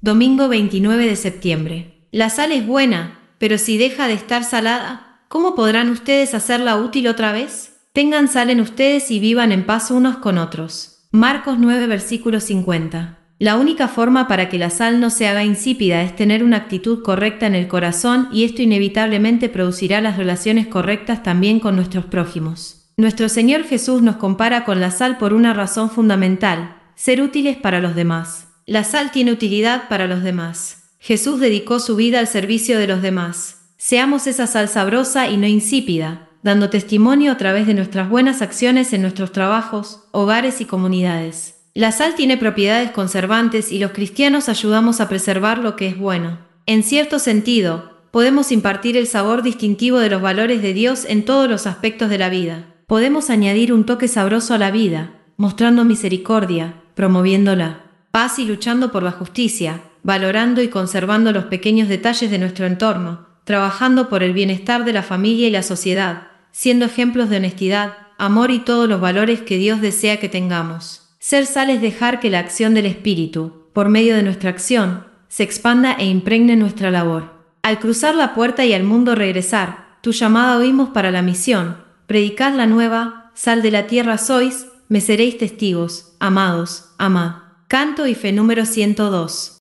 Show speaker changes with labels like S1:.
S1: Domingo 29 de septiembre. La sal es buena, pero si deja de estar salada, ¿cómo podrán ustedes hacerla útil otra vez? Tengan sal en ustedes y vivan en paz unos con otros. Marcos 9, versículo 50. La única forma para que la sal no se haga insípida es tener una actitud correcta en el corazón, y esto inevitablemente producirá las relaciones correctas también con nuestros prójimos. Nuestro Señor Jesús nos compara con la sal por una razón fundamental: ser útiles para los demás. La sal tiene utilidad para los demás. Jesús dedicó su vida al servicio de los demás. Seamos esa sal sabrosa y no insípida, dando testimonio a través de nuestras buenas acciones en nuestros trabajos, hogares y comunidades. La sal tiene propiedades conservantes y los cristianos ayudamos a preservar lo que es bueno. En cierto sentido, podemos impartir el sabor distintivo de los valores de Dios en todos los aspectos de la vida. Podemos añadir un toque sabroso a la vida, mostrando misericordia, promoviéndola, paz y luchando por la justicia, valorando y conservando los pequeños detalles de nuestro entorno, trabajando por el bienestar de la familia y la sociedad, siendo ejemplos de honestidad, amor y todos los valores que Dios desea que tengamos. Ser sal es dejar que la acción del Espíritu, por medio de nuestra acción, se expanda e impregne nuestra labor. Al cruzar la puerta y al mundo regresar, tu llamada oímos para la misión: predicad la nueva, sal de la tierra sois, me seréis testigos, amados, amad. Canto y fe número 102.